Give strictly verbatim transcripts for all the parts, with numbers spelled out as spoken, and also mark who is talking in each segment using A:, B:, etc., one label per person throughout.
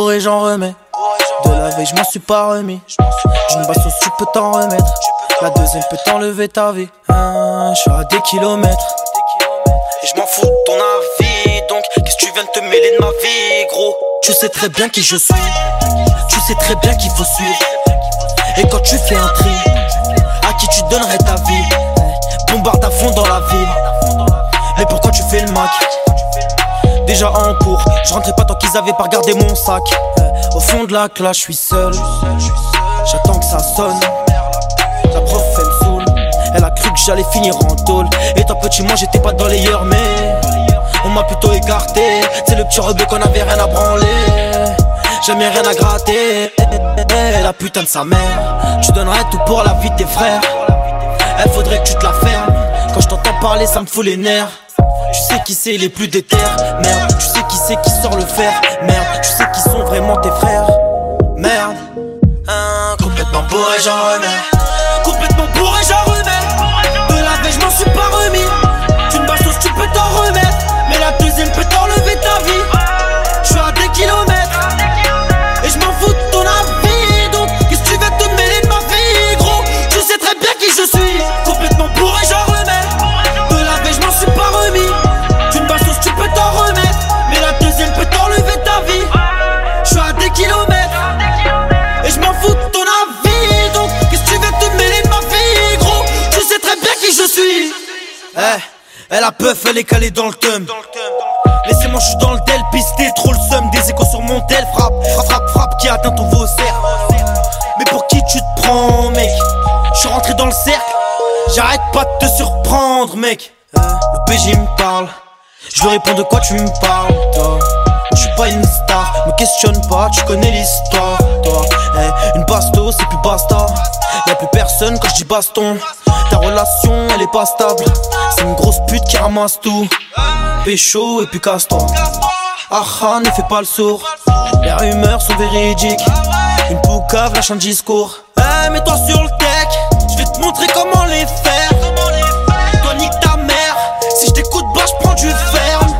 A: bourré, j'en remets. De la veille, je m'en suis pas remis. D'une basse sauce, tu peux t'en remettre. La deuxième peut t'enlever ta vie. Hein, je suis à des kilomètres. Et je m'en fous de ton avis. Donc, qu'est-ce que tu viens de te mêler de ma vie, gros? Tu sais très bien qui je suis. Tu sais très bien qu'il faut suivre. Et quand tu fais un tri, à qui tu donnerais ta vie? Bombarde à fond dans la ville. Mais pourquoi tu fais le Mac? Déjà en cours, je rentrais pas tant qu'ils avaient pas regardé mon sac. Au fond de la classe, je suis seul. J'attends que ça sonne. La prof elle me saoule. Elle a cru que j'allais finir en tôle. Étant petit moi j'étais pas dans les yeux, mais on m'a plutôt écarté. C'est le petit rebeu qu'on avait rien à branler. Jamais rien à gratter. La putain de sa mère. Tu donnerais tout pour la vie de tes frères. Elle faudrait que tu te la fermes. Quand je t'entends parler ça me fout les nerfs. Tu sais qui c'est les plus déter. Merde, tu sais qui c'est qui sort le fer. Merde, tu sais qui sont vraiment tes frères. Merde, hein, complètement bourré j'en remets. Complètement bourré j'en remets. De la veille je m'en suis pas remis. D'une basse sauce tu peux t'en remettre. Mais la deuxième peut t'enlever ta vie. Je suis à des kilomètres. Et je m'en fous de ton avis. Donc qu'est-ce que tu vas te mêler de ma vie, gros? Tu sais très bien qui je suis. Complètement bourré j'en remets. De la veille je m'en suis pas remis. D'une basse sauce tu peux t'en remettre. Mais la deuxième peut t'enlever ta vie. Je suis à des kilomètres. Et je m'en fous de ton avis. Donc qu'est-ce que tu vas te mêler de ma vie, gros? Tu sais très bien qui je suis. Eh, hey, elle a peuf, elle est calée dans le thum. Laissez-moi, je suis dans le tel, pisté, trop le seum. Des échos sur mon tel, frappe, frappe, frappe, frappe qui atteint ton vaussaire. Mais pour qui tu te prends, mec? Je suis rentré dans le cercle, j'arrête pas de te surprendre, mec. Le P J me parle, je lui réponds de quoi tu me parles, toi. Je suis pas une star, me questionne pas, tu connais l'histoire, toi. Hey, une basto, c'est plus basta. Y'a plus personne quand je dis baston. Ta relation, elle est pas stable. C'est une grosse pute qui ramasse tout. Pécho et puis casse-toi. Ah ah, ne fais pas le sourd. Les rumeurs sont véridiques. Une poucave lâche un discours. Hey, mets-toi sur le tech. Je vais te montrer comment les faire. Toi nique ta mère. Si je t'écoute, bah je prends du ferme.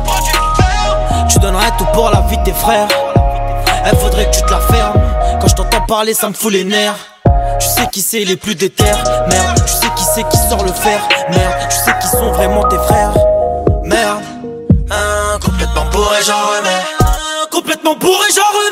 A: Tu donnerais tout pour la vie de tes frères. Elle faudrait que tu te la fermes. Quand je t'entends parler, ça me fout les nerfs. Tu sais qui c'est les plus déter. Merde, tu sais qui c'est qui sort le fer. Merde, tu sais qui sont vraiment tes frères. Merde, hein, complètement bourré j'en remets. Complètement bourré j'en remets.